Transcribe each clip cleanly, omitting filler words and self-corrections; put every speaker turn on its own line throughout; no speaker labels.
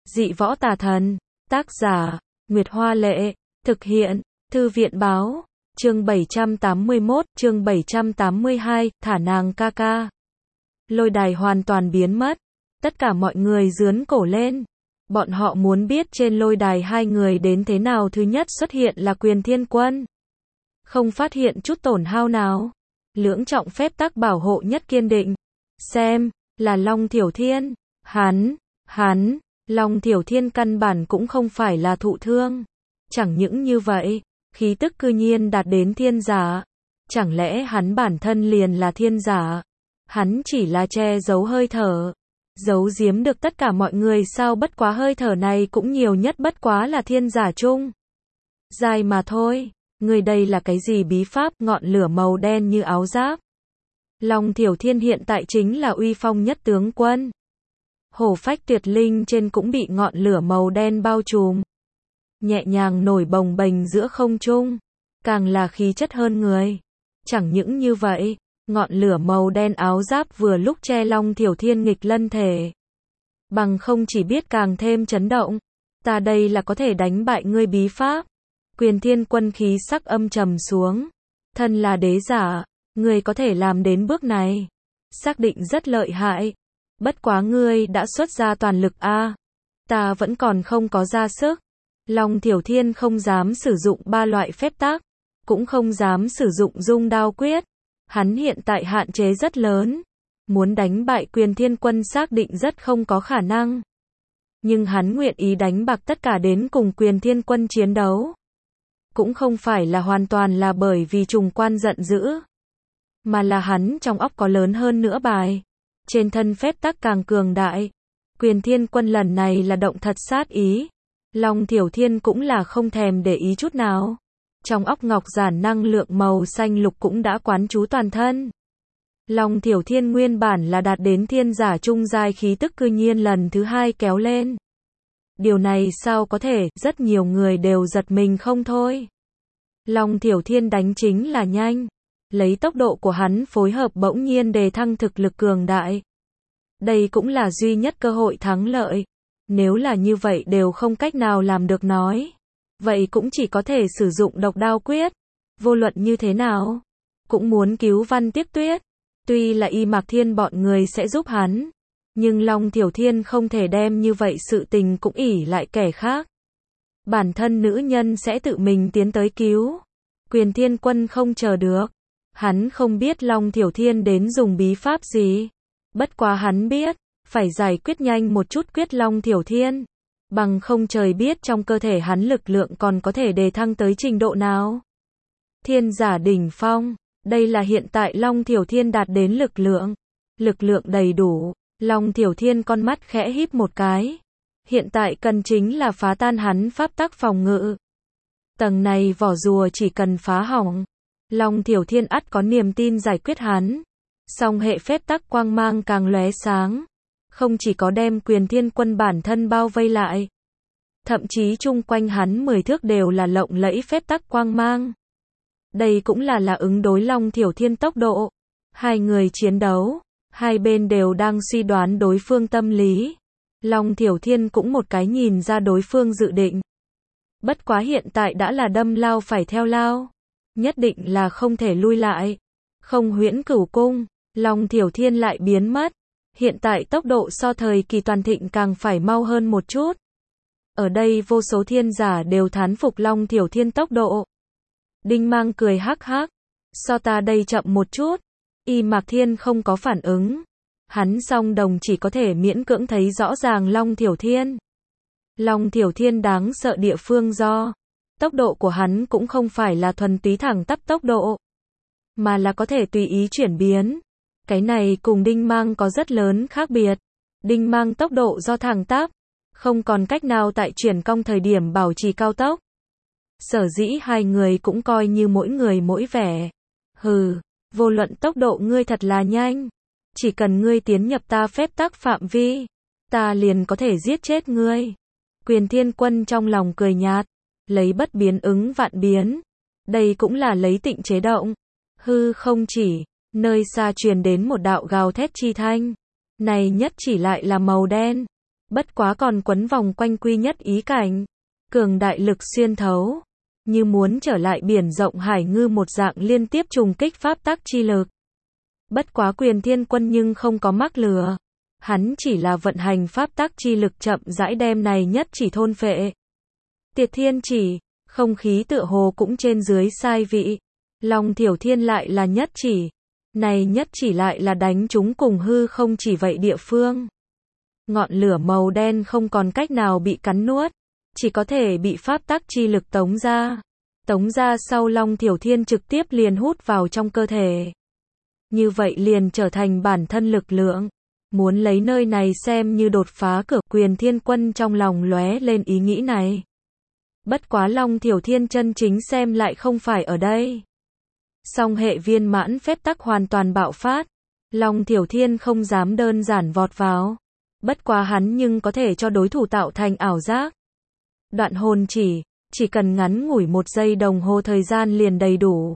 Dị võ tà thần. Tác giả, Nguyệt Hoa Lệ. Thực hiện, Thư viện Báo. Chương 781, chương 782, thả nàng ca ca. Lôi đài hoàn toàn biến mất. Tất cả mọi người giương cổ lên. Bọn họ muốn biết trên lôi đài hai người đến thế nào. Thứ nhất xuất hiện là Quyền Thiên Quân. Không phát hiện chút tổn hao nào. Lưỡng trọng phép tắc bảo hộ nhất kiên định. Xem, là Long Thiểu Thiên. Hắn, Long Thiểu Thiên căn bản cũng không phải là thụ thương. Chẳng những như vậy, khí tức cư nhiên đạt đến thiên giả. Chẳng lẽ hắn bản thân liền là thiên giả? Hắn chỉ là che giấu hơi thở. Giấu giếm được tất cả mọi người sao? Bất quá hơi thở này cũng nhiều nhất bất quá là thiên giả chung dài mà thôi. Người đây là cái gì bí pháp? Ngọn lửa màu đen như áo giáp. Long Thiểu Thiên hiện tại chính là uy phong nhất tướng quân. Hổ phách tuyệt linh trên cũng bị ngọn lửa màu đen bao trùm. Nhẹ nhàng nổi bồng bềnh giữa không trung. Càng là khí chất hơn người. Chẳng những như vậy, ngọn lửa màu đen áo giáp vừa lúc che Long Thiểu Thiên nghịch lân thể. Bằng không chỉ biết càng thêm chấn động. Ta đây là có thể đánh bại ngươi bí pháp. Quyền Thiên Quân khí sắc âm trầm xuống. Thân là đế giả, ngươi có thể làm đến bước này. Xác định rất lợi hại. Bất quá ngươi đã xuất ra toàn lực a. Ta vẫn còn không có ra sức. Long Thiểu Thiên không dám sử dụng ba loại phép tắc, cũng không dám sử dụng dung đao quyết. Hắn hiện tại hạn chế rất lớn. Muốn đánh bại Quyền Thiên Quân xác định rất không có khả năng. Nhưng hắn nguyện ý đánh bạc tất cả đến cùng Quyền Thiên Quân chiến đấu. Cũng không phải là hoàn toàn là bởi vì trùng quan giận dữ. Mà là hắn trong óc có lớn hơn nữa bài. Trên thân phép tắc càng cường đại. Quyền Thiên Quân lần này là động thật sát ý. Long Thiểu Thiên cũng là không thèm để ý chút nào. Trong óc ngọc giản năng lượng màu xanh lục cũng đã quán trú toàn thân. Long Thiểu Thiên nguyên bản là đạt đến thiên giả trung giai khí tức cư nhiên lần thứ hai kéo lên. Điều này sao có thể? Rất nhiều người đều giật mình không thôi. Long Thiểu Thiên đánh chính là nhanh. Lấy tốc độ của hắn phối hợp bỗng nhiên đề thăng thực lực cường đại. Đây cũng là duy nhất cơ hội thắng lợi. Nếu là như vậy đều không cách nào làm được nói. Vậy cũng chỉ có thể sử dụng độc đao quyết. Vô luận như thế nào, cũng muốn cứu Văn Tiếc Tuyết. Tuy là Y Mạc Thiên bọn người sẽ giúp hắn. Nhưng Long Thiểu Thiên không thể đem như vậy sự tình cũng ỷ lại kẻ khác. Bản thân nữ nhân sẽ tự mình tiến tới cứu. Quyền Thiên Quân không chờ được. Hắn không biết Long Thiểu Thiên đến dùng bí pháp gì. Bất quá hắn biết, phải giải quyết nhanh một chút quyết Long Thiểu Thiên. Bằng không trời biết trong cơ thể hắn lực lượng còn có thể đề thăng tới trình độ nào. Thiên giả đỉnh phong. Đây là hiện tại Long Thiểu Thiên đạt đến lực lượng. Lực lượng đầy đủ. Long Thiểu Thiên con mắt khẽ híp một cái. Hiện tại cần chính là phá tan hắn pháp tắc phòng ngự. Tầng này vỏ rùa chỉ cần phá hỏng. Long Thiểu Thiên ắt có niềm tin giải quyết hắn. Song hệ phép tắc quang mang càng lóe sáng. Không chỉ có đem Quyền Thiên Quân bản thân bao vây lại. Thậm chí chung quanh hắn 10 thước đều là lộng lẫy phép tắc quang mang. Đây cũng là ứng đối Long Thiểu Thiên tốc độ. Hai người chiến đấu. Hai bên đều đang suy đoán đối phương tâm lý. Long Thiểu Thiên cũng một cái nhìn ra đối phương dự định. Bất quá hiện tại đã là đâm lao phải theo lao. Nhất định là không thể lui lại. Không Huyễn Cửu Cung, Long Thiểu Thiên lại biến mất. Hiện tại tốc độ so thời kỳ toàn thịnh càng phải mau hơn một chút. Ở đây vô số thiên giả đều thán phục Long Thiểu Thiên tốc độ. Đinh Mang cười hắc hắc. So ta đây chậm một chút. Y Mạc Thiên không có phản ứng. Hắn song đồng chỉ có thể miễn cưỡng thấy rõ ràng Long Thiểu Thiên. Long Thiểu Thiên đáng sợ địa phương do tốc độ của hắn cũng không phải là thuần túy thẳng tắp tốc độ, mà là có thể tùy ý chuyển biến. Cái này cùng Đinh Mang có rất lớn khác biệt. Đinh Mang tốc độ do thẳng tắp, không còn cách nào tại chuyển cong thời điểm bảo trì cao tốc. Sở dĩ hai người cũng coi như mỗi người mỗi vẻ. Hừ, vô luận tốc độ ngươi thật là nhanh. Chỉ cần ngươi tiến nhập ta phép tắc phạm vi, ta liền có thể giết chết ngươi. Quyền Thiên Quân trong lòng cười nhạt. Lấy bất biến ứng vạn biến. Đây cũng là lấy tịnh chế động. Hư không chỉ. Nơi xa truyền đến một đạo gào thét chi thanh. Này nhất chỉ lại là màu đen. Bất quá còn quấn vòng quanh quy nhất ý cảnh. Cường đại lực xuyên thấu. Như muốn trở lại biển rộng hải ngư một dạng liên tiếp trùng kích pháp tắc chi lực. Bất quá Quyền Thiên Quân nhưng không có mắc lừa. Hắn chỉ là vận hành pháp tắc chi lực chậm rãi đem này nhất chỉ thôn phệ. Tiệt thiên chỉ, không khí tựa hồ cũng trên dưới sai vị. Long Thiểu Thiên lại là nhất chỉ. Này nhất chỉ lại là đánh chúng cùng hư không chỉ vậy địa phương. Ngọn lửa màu đen không còn cách nào bị cắn nuốt. Chỉ có thể bị pháp tắc chi lực tống ra. Tống ra sau Long Thiểu Thiên trực tiếp liền hút vào trong cơ thể. Như vậy liền trở thành bản thân lực lượng. Muốn lấy nơi này xem như đột phá cửa. Quyền Thiên Quân trong lòng lóe lên ý nghĩ này. Bất quá Long Thiểu Thiên chân chính xem lại không phải ở đây. Song hệ viên mãn phép tắc hoàn toàn bạo phát. Long Thiểu Thiên không dám đơn giản vọt vào. Bất quá hắn nhưng có thể cho đối thủ tạo thành ảo giác. Đoạn hồn chỉ cần ngắn ngủi 1 giây đồng hồ thời gian liền đầy đủ.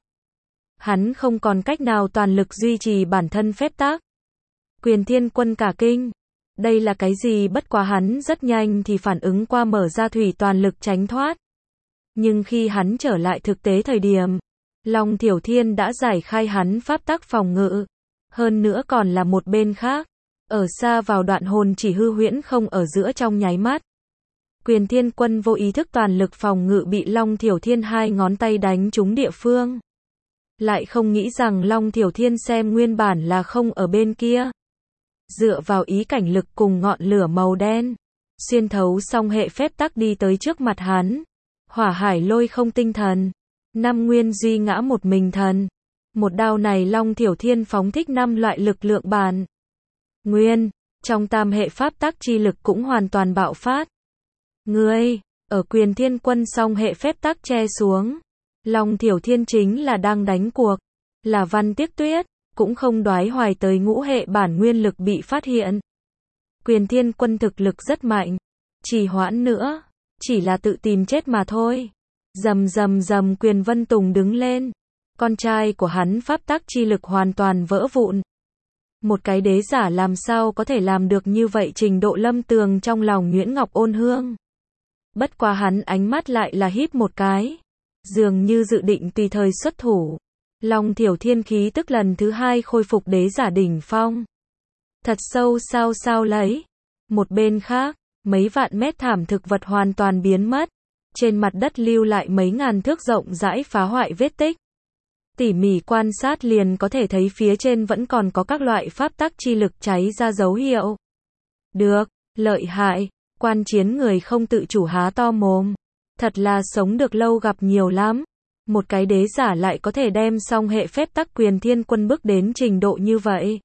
Hắn không còn cách nào toàn lực duy trì bản thân phép tắc. Quyền Thiên Quân cả kinh. Đây là cái gì? Bất quá hắn rất nhanh thì phản ứng qua mở ra thủy toàn lực tránh thoát. Nhưng khi hắn trở lại thực tế thời điểm, Long Thiểu Thiên đã giải khai hắn pháp tắc phòng ngự. Hơn nữa còn là một bên khác. Ở xa vào đoạn hồn chỉ hư huyễn không ở giữa trong nháy mắt. Quyền Thiên Quân vô ý thức toàn lực phòng ngự bị Long Thiểu Thiên 2 ngón tay đánh trúng địa phương. Lại không nghĩ rằng Long Thiểu Thiên xem nguyên bản là không ở bên kia. Dựa vào ý cảnh lực cùng ngọn lửa màu đen. Xuyên thấu song hệ phép tắc đi tới trước mặt hắn. Hỏa hải lôi không tinh thần. 5 nguyên duy ngã một mình thần. Một đao này Long Thiểu Thiên phóng thích 5 loại lực lượng bản nguyên. Trong tam hệ pháp tắc chi lực cũng hoàn toàn bạo phát. Ngươi, ở Quyền Thiên Quân song hệ phép tắc che xuống. Long Thiểu Thiên chính là đang đánh cuộc. Là Văn Tiếc Tuyết, cũng không đoái hoài tới ngũ hệ bản nguyên lực bị phát hiện. Quyền Thiên Quân thực lực rất mạnh. Chỉ hoãn nữa, chỉ là tự tìm chết mà thôi. Rầm rầm rầm Quyền Vân Tùng đứng lên. Con trai của hắn pháp tắc chi lực hoàn toàn vỡ vụn. Một cái đế giả làm sao có thể làm được như vậy? Trình Độ Lâm Tường trong lòng Nguyễn Ngọc Ôn Hương. Bất quá hắn ánh mắt lại là híp một cái. Dường như dự định tùy thời xuất thủ. Long Thiểu Thiên khí tức lần thứ 2 khôi phục đế giả đỉnh phong. Thật sâu sao lấy. Một bên khác, mấy vạn mét thảm thực vật hoàn toàn biến mất. Trên mặt đất lưu lại mấy ngàn thước rộng rãi phá hoại vết tích. Tỉ mỉ quan sát liền có thể thấy phía trên vẫn còn có các loại pháp tắc chi lực cháy ra dấu hiệu. Được, lợi hại, quan chiến người không tự chủ há to mồm. Thật là sống được lâu gặp nhiều lắm. Một cái đế giả lại có thể đem song hệ phép tắc Quyền Thiên Quân bước đến trình độ như vậy.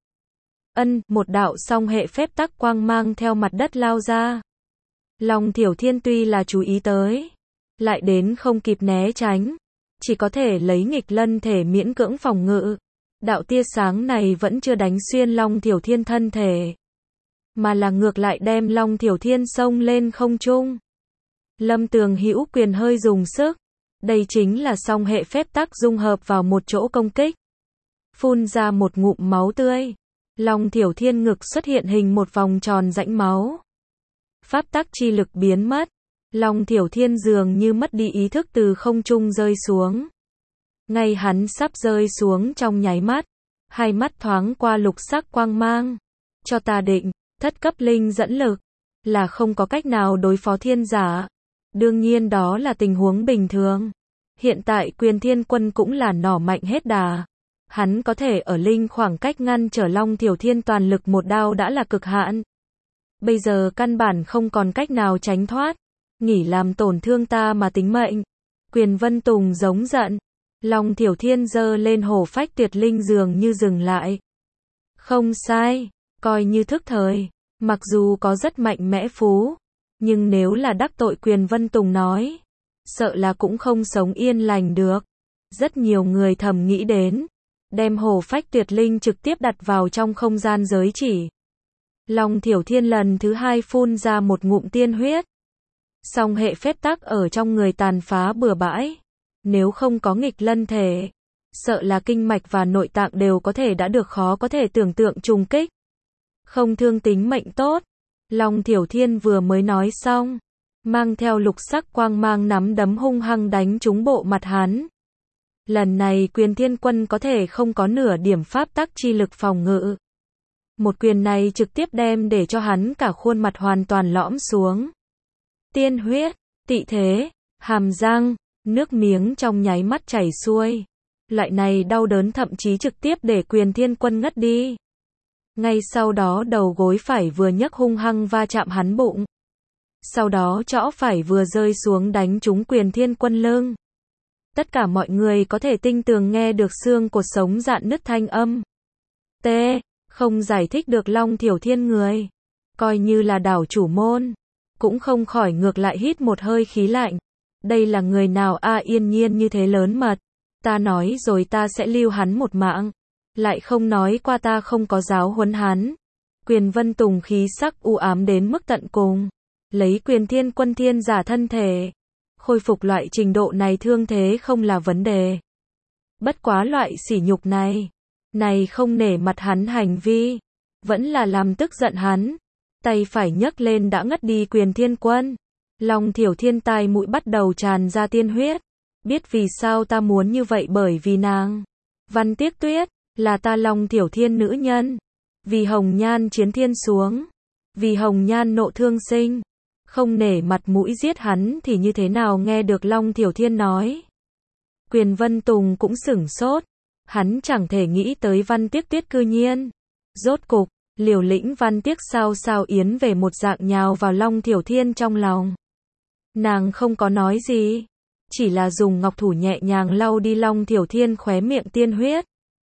Một đạo song hệ phép tắc quang mang theo mặt đất lao ra. Long Thiểu Thiên tuy là chú ý tới, lại đến không kịp né tránh. Chỉ có thể lấy nghịch lân thể miễn cưỡng phòng ngự. Đạo tia sáng này vẫn chưa đánh xuyên Long Thiểu Thiên thân thể. Mà là ngược lại đem Long Thiểu Thiên xông lên không trung. Lâm Tường hữu quyền hơi dùng sức. Đây chính là song hệ phép tắc dung hợp vào một chỗ công kích. Phun ra một ngụm máu tươi. Long Thiểu Thiên ngực xuất hiện hình một vòng tròn rãnh máu. Pháp tắc chi lực biến mất. Long Thiểu Thiên dường như mất đi ý thức từ không trung rơi xuống. Ngay hắn sắp rơi xuống trong nháy mắt. Hai mắt thoáng qua lục sắc quang mang. Cho ta định, thất cấp linh dẫn lực. Là không có cách nào đối phó thiên giả. Đương nhiên đó là tình huống bình thường. Hiện tại Quyền Thiên Quân cũng là nỏ mạnh hết đà. Hắn có thể ở linh khoảng cách ngăn trở Long Thiểu Thiên toàn lực một đao đã là cực hạn. Bây giờ căn bản không còn cách nào tránh thoát. Nghỉ làm tổn thương ta mà tính mệnh. Quyền Vân Tùng giống giận. Long Thiểu Thiên giơ lên hổ phách tuyệt linh dường như dừng lại. Không sai, coi như thức thời. Mặc dù có rất mạnh mẽ phú. Nhưng nếu là đắc tội Quyền Vân Tùng nói. Sợ là cũng không sống yên lành được. Rất nhiều người thầm nghĩ đến. Đem hổ phách tuyệt linh trực tiếp đặt vào trong không gian giới chỉ. Long Thiểu Thiên lần thứ 2 phun ra một ngụm tiên huyết. Song hệ phép tắc ở trong người tàn phá bừa bãi. Nếu không có nghịch lân thể, sợ là kinh mạch và nội tạng đều có thể đã được khó có thể tưởng tượng trùng kích. Không thương tính mệnh tốt. Long Thiểu Thiên vừa mới nói xong, mang theo lục sắc quang mang nắm đấm hung hăng đánh trúng bộ mặt hắn. Lần này Quyền Thiên Quân có thể không có nửa điểm pháp tắc chi lực phòng ngự. Một quyền này trực tiếp đem để cho hắn cả khuôn mặt hoàn toàn lõm xuống. Tiên huyết, tị thế, hàm răng, nước miếng trong nháy mắt chảy xuôi. Loại này đau đớn thậm chí trực tiếp để Quyền Thiên Quân ngất đi. Ngay sau đó đầu gối phải vừa nhấc hung hăng va chạm hắn bụng. Sau đó trõ phải vừa rơi xuống đánh trúng Quyền Thiên Quân lưng. Tất cả mọi người có thể tinh tường nghe được xương cột sống rạn nứt thanh âm. T. Không giải thích được Long Thiểu Thiên người. Coi như là đảo chủ môn. Cũng không khỏi ngược lại hít một hơi khí lạnh. Đây là người nào a yên nhiên như thế lớn mật. Ta nói rồi ta sẽ lưu hắn một mạng. Lại không nói qua ta không có giáo huấn hắn. Quyền Vân Tùng khí sắc u ám đến mức tận cùng. Lấy Quyền Thiên Quân thiên giả thân thể. Khôi phục loại trình độ này thương thế không là vấn đề. Bất quá loại sỉ nhục này. Này không nể mặt hắn hành vi. Vẫn là làm tức giận hắn. Tay phải nhấc lên đã ngất đi Quyền Thiên Quân. Long Thiểu Thiên tai mũi bắt đầu tràn ra tiên huyết. Biết vì sao ta muốn như vậy bởi vì nàng. Văn Tiếc Tuyết. Là ta Long Thiểu Thiên nữ nhân. Vì hồng nhan chiến thiên xuống. Vì hồng nhan nộ thương sinh. Không nể mặt mũi giết hắn thì như thế nào nghe được Long Thiểu Thiên nói. Quyền Vân Tùng cũng sửng sốt. Hắn chẳng thể nghĩ tới Văn Tiếc Tuyết cư nhiên. Rốt cục, liều lĩnh Văn Tiếc sao sao yến về một dạng nhào vào Long Thiểu Thiên trong lòng. Nàng không có nói gì. Chỉ là dùng ngọc thủ nhẹ nhàng lau đi Long Thiểu Thiên khóe miệng tiên huyết.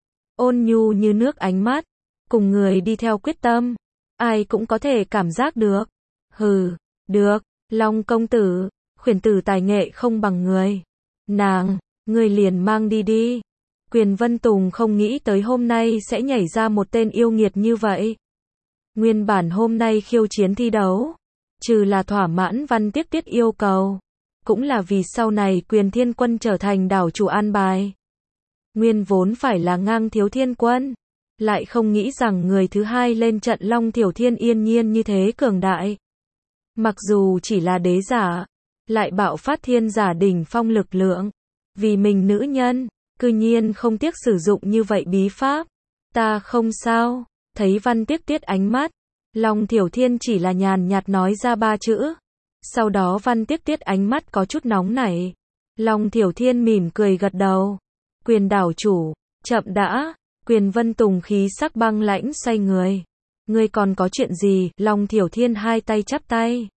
Ôn nhu như nước ánh mắt. Cùng người đi theo quyết tâm. Ai cũng có thể cảm giác được. Hừ, được, Long công tử, khuyển tử tài nghệ không bằng người. Nàng, người liền mang đi đi. Quyền Vân Tùng không nghĩ tới hôm nay sẽ nhảy ra một tên yêu nghiệt như vậy. Nguyên bản hôm nay khiêu chiến thi đấu. Trừ là thỏa mãn Văn Tiếc Tuyết yêu cầu. Cũng là vì sau này Quyền Thiên Quân trở thành đảo chủ an bài. Nguyên vốn phải là Ngang Thiếu Thiên Quân. Lại không nghĩ rằng người thứ hai lên trận Long Thiểu Thiên yên nhiên như thế cường đại. Mặc dù chỉ là đế giả. Lại bạo phát thiên giả đỉnh phong lực lượng. Vì mình nữ nhân. Cư nhiên không tiếc sử dụng như vậy bí pháp. Ta không sao. Thấy Văn Tiếc Tuyết ánh mắt. Long Thiểu Thiên chỉ là nhàn nhạt nói ra 3 chữ. Sau đó Văn Tiếc Tuyết ánh mắt có chút nóng nảy. Long Thiểu Thiên mỉm cười gật đầu. Quyền đảo chủ, chậm đã. Quyền Vân Tùng khí sắc băng lãnh xoay người. Ngươi còn có chuyện gì? Long Thiểu Thiên hai tay chắp tay.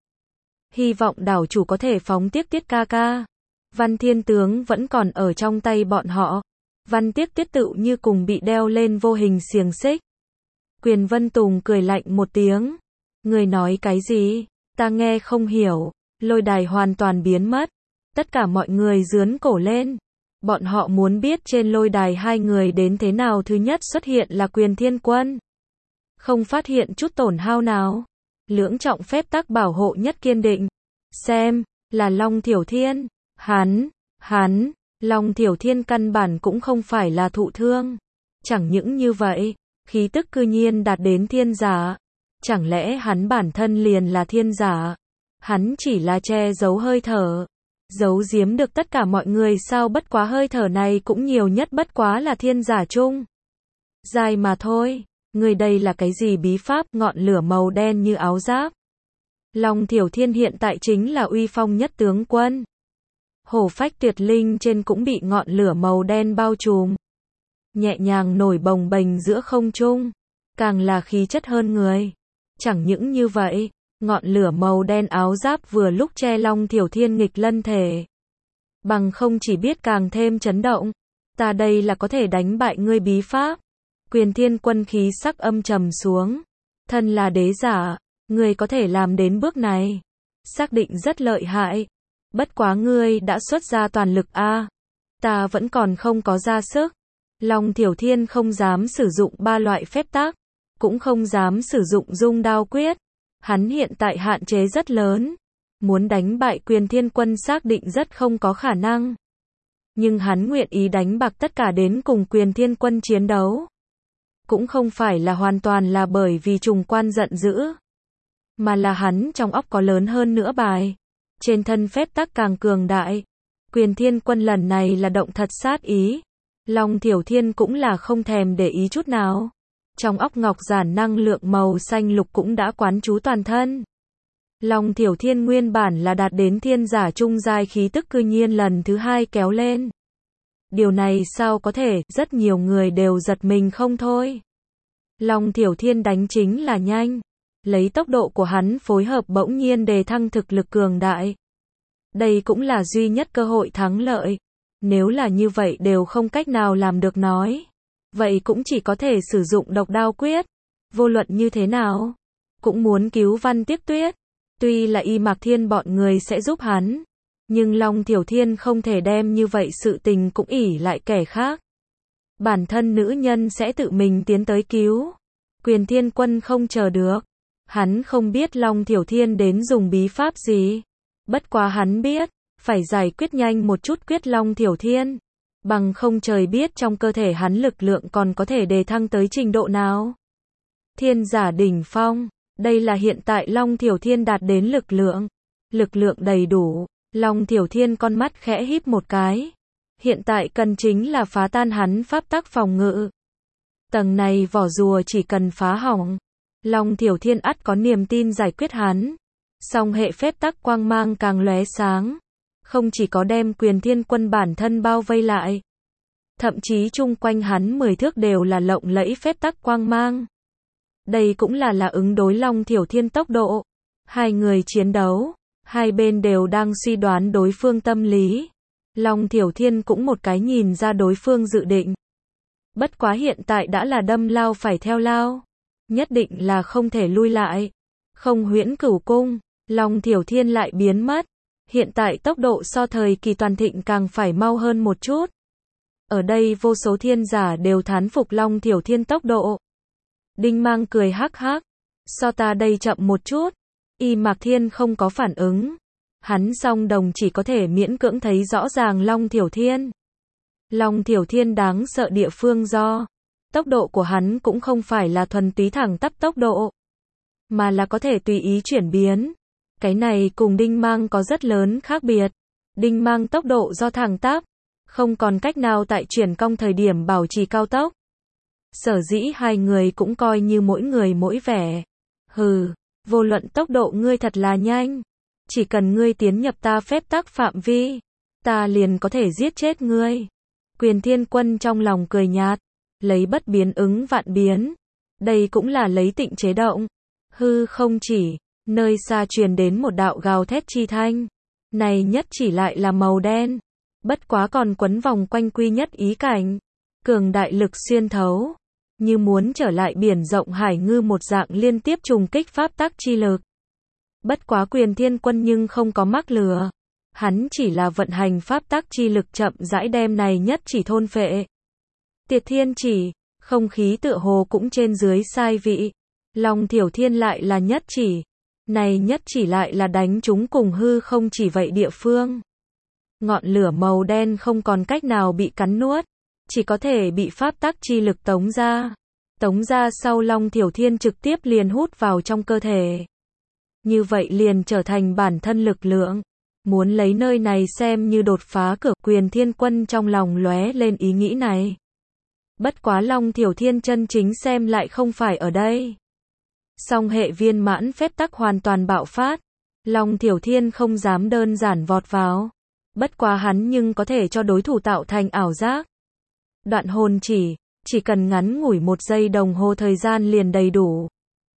Hy vọng đảo chủ có thể phóng Tiếc Tuyết ca ca. Văn Thiên Tướng vẫn còn ở trong tay bọn họ. Văn Tiếc Tuyết tự như cùng bị đeo lên vô hình xiềng xích. Quyền Vân Tùng cười lạnh một tiếng. Người nói cái gì? Ta nghe không hiểu. Lôi đài hoàn toàn biến mất. Tất cả mọi người giướn cổ lên. Bọn họ muốn biết trên lôi đài hai người đến thế nào. Thứ nhất xuất hiện là Quyền Thiên Quân. Không phát hiện chút tổn hao nào. Lưỡng trọng phép tắc bảo hộ nhất kiên định. Xem, là Long Thiểu Thiên. Hắn, Long Thiểu Thiên căn bản cũng không phải là thụ thương. Chẳng những như vậy, khí tức cư nhiên đạt đến thiên giả. Chẳng lẽ hắn bản thân liền là thiên giả? Hắn chỉ là che giấu hơi thở. Giấu giếm được tất cả mọi người sao? Bất quá hơi thở này cũng nhiều nhất bất quá là thiên giả chung. Dài mà thôi. Người đây là cái gì bí pháp? Ngọn lửa màu đen như áo giáp. Long Thiểu Thiên hiện tại chính là uy phong nhất tướng quân. Hổ phách tuyệt linh trên cũng bị ngọn lửa màu đen bao trùm. Nhẹ nhàng nổi bồng bềnh giữa không trung. Càng là khí chất hơn người. Chẳng những như vậy, ngọn lửa màu đen áo giáp vừa lúc che Long Thiểu Thiên nghịch lân thể. Bằng không chỉ biết càng thêm chấn động. Ta đây là có thể đánh bại ngươi bí pháp. Quyền Thiên Quân khí sắc âm trầm xuống. Thân là đế giả, ngươi có thể làm đến bước này. Xác định rất lợi hại. Bất quá ngươi đã xuất ra toàn lực a. Ta vẫn còn không có ra sức. Long Thiểu Thiên không dám sử dụng 3 loại phép tắc. Cũng không dám sử dụng dung đao quyết. Hắn hiện tại hạn chế rất lớn. Muốn đánh bại Quyền Thiên Quân xác định rất không có khả năng. Nhưng hắn nguyện ý đánh bạc tất cả đến cùng Quyền Thiên Quân chiến đấu. Cũng không phải là hoàn toàn là bởi vì trùng quan giận dữ. mà là hắn trong óc có lớn hơn nữa bài. Trên thân phép tắc càng cường đại. Quyền Thiên Quân lần này là động thật sát ý. Long Thiểu Thiên cũng là không thèm để ý chút nào. Trong óc ngọc giản năng lượng màu xanh lục cũng đã quán trú toàn thân. Long Thiểu Thiên nguyên bản là đạt đến thiên giả trung giai khí tức cư nhiên lần thứ hai kéo lên. Điều này sao có thể, rất nhiều người đều giật mình không thôi. Long Thiểu Thiên đánh chính là nhanh. Lấy tốc độ của hắn phối hợp bỗng nhiên đề thăng thực lực cường đại. Đây cũng là duy nhất cơ hội thắng lợi. Nếu là như vậy đều không cách nào làm được nói. Vậy cũng chỉ có thể sử dụng độc đao quyết. Vô luận như thế nào, cũng muốn cứu Văn Tiếc Tuyết. Tuy là Y Mạc Thiên bọn người sẽ giúp hắn, nhưng Long Thiểu Thiên không thể đem như vậy sự tình cũng ỷ lại kẻ khác. Bản thân nữ nhân sẽ tự mình tiến tới cứu. Quyền Thiên Quân không chờ được. Hắn không biết Long Thiểu Thiên đến dùng bí pháp gì. Bất quá hắn biết, phải giải quyết nhanh một chút quyết Long Thiểu Thiên. Bằng không trời biết trong cơ thể hắn lực lượng còn có thể đề thăng tới trình độ nào. Thiên giả đỉnh phong. Đây là hiện tại Long Thiểu Thiên đạt đến lực lượng. Lực lượng đầy đủ. Long Thiểu Thiên con mắt khẽ híp một cái. Hiện tại cần chính là phá tan hắn pháp tắc phòng ngự. Tầng này vỏ rùa chỉ cần phá hỏng. Long Thiểu Thiên ắt có niềm tin giải quyết hắn. Song hệ phép tắc quang mang càng lóe sáng. Không chỉ có đem Quyền Thiên Quân bản thân bao vây lại. Thậm chí chung quanh hắn 10 thước đều là lộng lẫy phép tắc quang mang. Đây cũng là ứng đối Long Thiểu Thiên tốc độ. Hai người chiến đấu. Hai bên đều đang suy đoán đối phương tâm lý. Long Thiểu Thiên cũng một cái nhìn ra đối phương dự định. Bất quá hiện tại đã là đâm lao phải theo lao. Nhất định là không thể lui lại. Không Huyễn Cửu Cung, Long Thiểu Thiên lại biến mất. Hiện tại tốc độ so thời kỳ toàn thịnh càng phải mau hơn một chút. Ở đây vô số thiên giả đều thán phục Long Thiểu Thiên tốc độ. Đinh Mang cười hắc hắc. So ta đây chậm một chút. Y Mạc Thiên không có phản ứng. Hắn song đồng chỉ có thể miễn cưỡng thấy rõ ràng Long Thiểu Thiên. Long Thiểu Thiên đáng sợ địa phương do tốc độ của hắn cũng không phải là thuần túy thẳng tắp tốc độ, mà là có thể tùy ý chuyển biến. Cái này cùng Đinh Mang có rất lớn khác biệt. Đinh Mang tốc độ do thẳng tắp, không còn cách nào tại chuyển cong thời điểm bảo trì cao tốc. Sở dĩ hai người cũng coi như mỗi người mỗi vẻ. Hừ, vô luận tốc độ ngươi thật là nhanh. Chỉ cần ngươi tiến nhập ta phép tắc phạm vi, ta liền có thể giết chết ngươi. Quyền Thiên Quân trong lòng cười nhạt, lấy bất biến ứng vạn biến. Đây cũng là lấy tịnh chế động. Hư không chỉ, nơi xa truyền đến một đạo gào thét chi thanh. Này nhất chỉ lại là màu đen. Bất quá còn quấn vòng quanh quy nhất ý cảnh. Cường đại lực xuyên thấu. Như muốn trở lại biển rộng hải ngư một dạng liên tiếp trùng kích pháp tắc chi lực. Bất quá Quyền Thiên Quân nhưng không có mắc lừa. Hắn chỉ là vận hành pháp tắc chi lực chậm rãi đem này nhất chỉ thôn phệ. Tiệt Thiên chỉ, không khí tựa hồ cũng trên dưới sai vị. Long Thiểu Thiên lại là nhất chỉ. Này nhất chỉ lại là đánh chúng cùng hư không chỉ vậy địa phương. Ngọn lửa màu đen không còn cách nào bị cắn nuốt. Chỉ có thể bị pháp tắc chi lực tống ra. Tống ra sau Long Thiểu Thiên trực tiếp liền hút vào trong cơ thể. Như vậy liền trở thành bản thân lực lượng. Muốn lấy nơi này xem như đột phá cửa. Quyền Thiên Quân trong lòng lóe lên ý nghĩ này. Bất quá Long Thiểu Thiên chân chính xem lại không phải ở đây. Song hệ viên mãn phép tắc hoàn toàn bạo phát. Long Thiểu Thiên không dám đơn giản vọt vào. Bất quá hắn nhưng có thể cho đối thủ tạo thành ảo giác. Đoạn hồn chỉ cần ngắn ngủi 1 giây đồng hồ thời gian liền đầy đủ.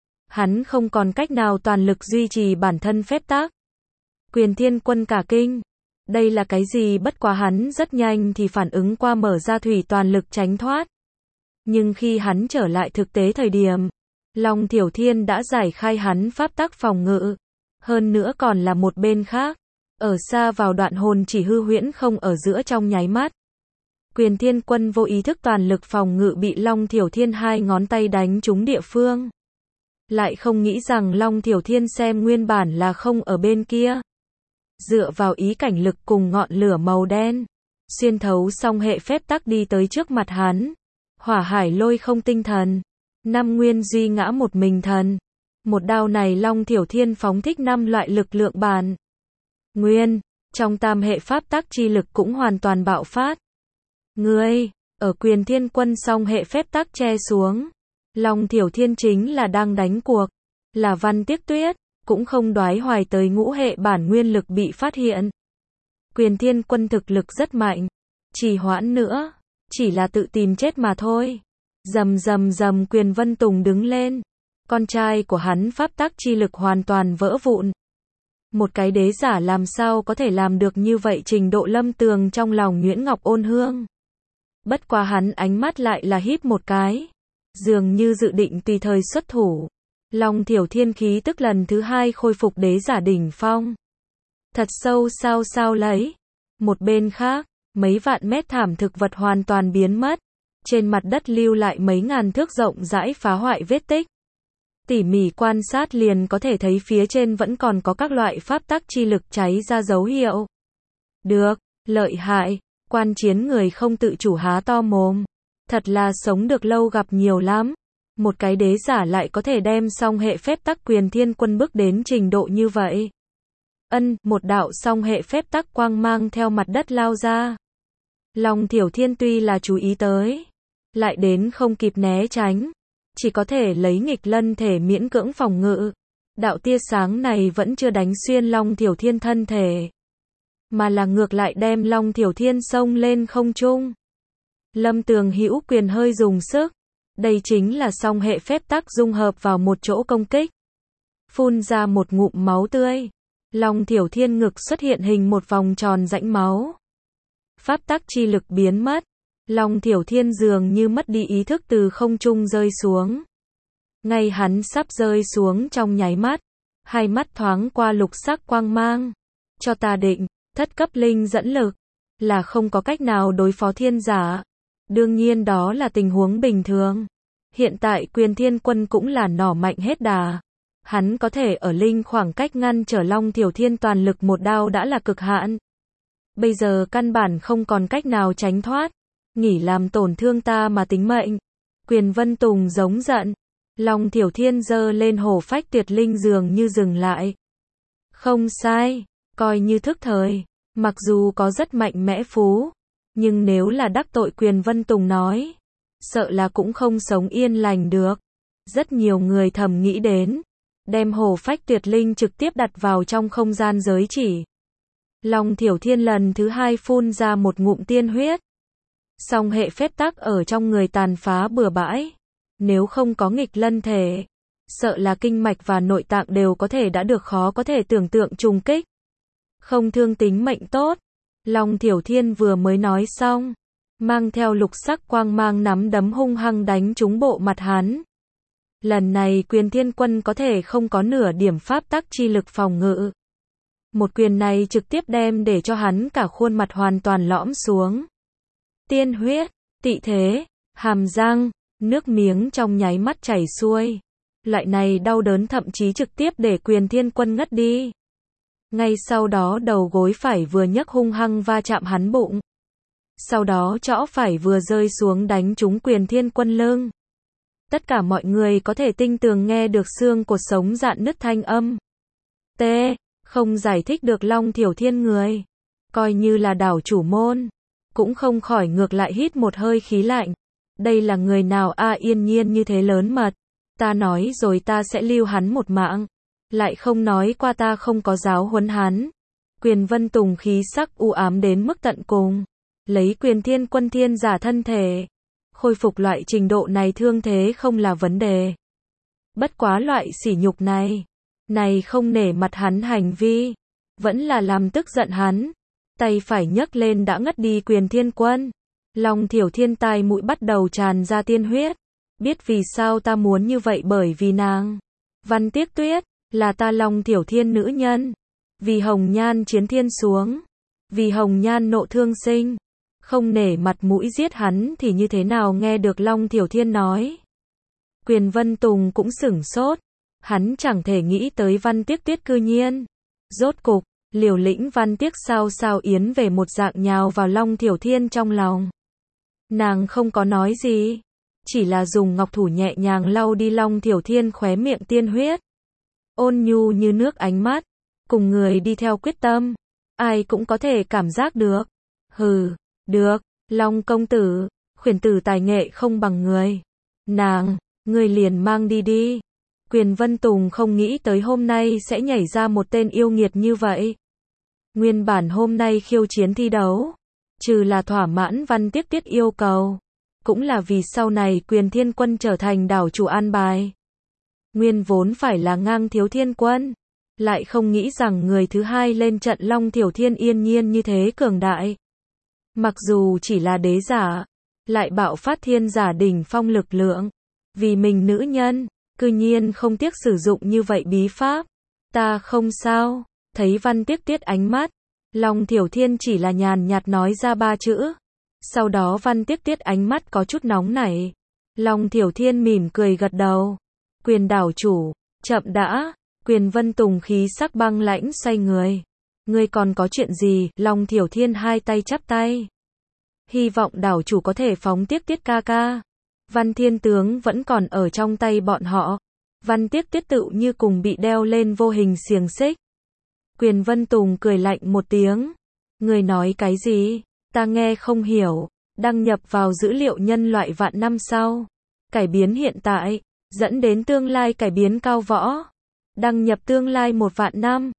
Hắn không còn cách nào toàn lực duy trì bản thân phép tắc. Quyền Thiên Quân cả kinh. Đây là cái gì? Bất quá hắn rất nhanh thì phản ứng qua mở ra thủy toàn lực tránh thoát. Nhưng khi hắn trở lại thực tế thời điểm, Long Thiểu Thiên đã giải khai hắn pháp tắc phòng ngự. Hơn nữa còn là một bên khác. Ở xa vào đoạn hồn chỉ hư huyễn không ở giữa trong nháy mắt. Quyền Thiên Quân vô ý thức toàn lực phòng ngự bị Long Thiểu Thiên 2 ngón tay đánh trúng địa phương. Lại không nghĩ rằng Long Thiểu Thiên xem nguyên bản là không ở bên kia. Dựa vào ý cảnh lực cùng ngọn lửa màu đen. Xuyên thấu song hệ phép tắc đi tới trước mặt hắn. Hỏa hải lôi không tinh thần. 5 nguyên duy ngã một mình thần. Một đao này Long Thiểu Thiên phóng thích 5 loại lực lượng bản nguyên, trong tam hệ pháp tắc chi lực cũng hoàn toàn bạo phát. Ngươi, ở Quyền Thiên Quân song hệ phép tắc che xuống, Long Thiểu Thiên chính là đang đánh cuộc, là Văn Tiếc Tuyết, cũng không đoái hoài tới ngũ hệ bản nguyên lực bị phát hiện. Quyền Thiên Quân thực lực rất mạnh, trì hoãn nữa, chỉ là tự tìm chết mà thôi. Rầm rầm rầm, Quyền Vân Tùng đứng lên, con trai của hắn pháp tắc chi lực hoàn toàn vỡ vụn. Một cái đế giả làm sao có thể làm được như vậy, trình độ Lâm Tường trong lòng Nguyễn Ngọc Ôn Hương. Bất quá hắn ánh mắt lại là híp một cái, dường như dự định tùy thời xuất thủ. Long Thiểu Thiên khí tức lần thứ 2 khôi phục đế giả đỉnh phong. Thật sâu sao lấy. Một bên khác, mấy vạn mét thảm thực vật hoàn toàn biến mất. Trên mặt đất lưu lại mấy ngàn thước rộng rãi phá hoại vết tích. Tỉ mỉ quan sát liền có thể thấy phía trên vẫn còn có các loại pháp tắc chi lực cháy ra dấu hiệu. Được, lợi hại, quan chiến người không tự chủ há to mồm. Thật là sống được lâu gặp nhiều lắm. Một cái đế giả lại có thể đem song hệ phép tắc Quyền Thiên Quân bước đến trình độ như vậy. Một đạo song hệ phép tắc quang mang theo mặt đất lao ra. Long Thiểu Thiên tuy là chú ý tới, lại đến không kịp né tránh, chỉ có thể lấy nghịch lân thể miễn cưỡng phòng ngự. Đạo tia sáng này vẫn chưa đánh xuyên Long Thiểu Thiên thân thể, mà là ngược lại đem Long Thiểu Thiên xông lên không trung. Lâm Tường hữu quyền hơi dùng sức. Đây chính là song hệ phép tắc dung hợp vào một chỗ công kích. Phun ra một ngụm máu tươi. Long Thiểu Thiên ngực xuất hiện hình một vòng tròn rãnh máu. Pháp tắc chi lực biến mất. Long Thiểu Thiên dường như mất đi ý thức từ không trung rơi xuống. Ngay hắn sắp rơi xuống trong nháy mắt, hai mắt thoáng qua lục sắc quang mang. Cho ta định, thất cấp linh dẫn lực, là không có cách nào đối phó thiên giả. Đương nhiên đó là tình huống bình thường. Hiện tại Quyền Thiên Quân cũng là nỏ mạnh hết đà. Hắn có thể ở linh khoảng cách ngăn trở Long Thiểu Thiên toàn lực một đao đã là cực hạn. Bây giờ căn bản không còn cách nào tránh thoát. Nghỉ làm tổn thương ta mà tính mệnh. Quyền Vân Tùng giống giận. Long Thiểu Thiên giơ lên hổ phách tuyệt linh dường như dừng lại. Không sai, coi như thức thời. Mặc dù có rất mạnh mẽ phú, nhưng nếu là đắc tội Quyền Vân Tùng nói, sợ là cũng không sống yên lành được. Rất nhiều người thầm nghĩ đến, đem hổ phách tuyệt linh trực tiếp đặt vào trong không gian giới chỉ. Long Thiểu Thiên lần thứ 2 phun ra một ngụm tiên huyết. Song hệ phép tắc ở trong người tàn phá bừa bãi. Nếu không có nghịch lân thể, sợ là kinh mạch và nội tạng đều có thể đã được khó có thể tưởng tượng trùng kích. Không thương tính mệnh tốt. Long Thiểu Thiên vừa mới nói xong, mang theo lục sắc quang mang nắm đấm hung hăng đánh trúng bộ mặt hắn. Lần này Quyền Thiên Quân có thể không có nửa điểm pháp tắc chi lực phòng ngự. Một quyền này trực tiếp đem để cho hắn cả khuôn mặt hoàn toàn lõm xuống. Tiên huyết, tị thế, hàm răng, nước miếng trong nháy mắt chảy xuôi. Loại này đau đớn thậm chí trực tiếp để Quyền Thiên Quân ngất đi. Ngay sau đó đầu gối phải vừa nhấc hung hăng va chạm hắn bụng. Sau đó trõ phải vừa rơi xuống đánh trúng Quyền Thiên Quân lưng. Tất cả mọi người có thể tinh tường nghe được xương cột sống rạn nứt thanh âm. Không giải thích được Long Thiểu Thiên người. Coi như là đảo chủ môn, cũng không khỏi ngược lại hít một hơi khí lạnh. Đây là người nào yên nhiên như thế lớn mật. Ta nói rồi ta sẽ lưu hắn một mạng. Lại không nói qua ta không có giáo huấn hắn. Quyền Vân Tùng khí sắc u ám đến mức tận cùng. Lấy Quyền Thiên Quân thiên giả thân thể. Khôi phục loại trình độ này thương thế không là vấn đề. Bất quá loại sỉ nhục này không nể mặt hắn hành vi, vẫn là làm tức giận hắn. Tay phải nhấc lên đã ngất đi Quyền Thiên Quân. Long Thiểu Thiên tai mũi bắt đầu tràn ra tiên huyết. Biết vì sao ta muốn như vậy, bởi vì nàng Văn Tiếc Tuyết là ta Long Thiểu Thiên nữ nhân. Vì hồng nhan chiến thiên xuống, vì hồng nhan nộ thương sinh, không nể mặt mũi giết hắn thì như thế nào. Nghe được Long Thiểu Thiên nói, Quyền Vân Tùng cũng sửng sốt. Hắn chẳng thể nghĩ tới Văn Tiếc Tuyết cư nhiên rốt cục liều lĩnh Văn Tiếc sao yến về một dạng nhào vào Long Thiểu Thiên trong lòng. Nàng không có nói gì, chỉ là dùng ngọc thủ nhẹ nhàng lau đi Long Thiểu Thiên khóe miệng tiên huyết. ôn nhu như nước ánh mắt, cùng người đi theo quyết tâm, ai cũng có thể cảm giác được. Hừ, được, Long công tử, khuyển tử tài nghệ không bằng người. Nàng, người liền mang đi đi. Quyền Vân Tùng không nghĩ tới hôm nay sẽ nhảy ra một tên yêu nghiệt như vậy. Nguyên bản hôm nay khiêu chiến thi đấu, trừ là thỏa mãn Văn Tiếc Tiết yêu cầu, cũng là vì sau này Quyền Thiên Quân trở thành đảo chủ an bài. Nguyên vốn phải là ngang Thiếu Thiên Quân, lại không nghĩ rằng người thứ hai lên trận Long Thiểu Thiên yên nhiên như thế cường đại. Mặc dù chỉ là đế giả, lại bạo phát thiên giả đỉnh phong lực lượng, vì mình nữ nhân, cư nhiên không tiếc sử dụng như vậy bí pháp. Ta không sao, thấy Văn Tiếc Tiết ánh mắt, Long Thiểu Thiên chỉ là nhàn nhạt nói ra 3 chữ. Sau đó Văn Tiếc Tiết ánh mắt có chút nóng nảy. Long Thiểu Thiên mỉm cười gật đầu. Quyền đảo chủ, chậm đã. Quyền Vân Tùng khí sắc băng lãnh xoay người. Ngươi còn có chuyện gì? Long Thiểu Thiên hai tay chắp tay. Hy vọng đảo chủ có thể phóng Tiếc Tiết ca ca. Văn Thiên tướng vẫn còn ở trong tay bọn họ. Văn Tiếc Tiết tự như cùng bị đeo lên vô hình xiềng xích. Quyền Vân Tùng cười lạnh một tiếng. Người nói cái gì? Ta nghe không hiểu. Đăng nhập vào dữ liệu nhân loại vạn năm sau. Cải biến hiện tại, dẫn đến tương lai cải biến cao võ. Đăng nhập tương lai 1 vạn năm.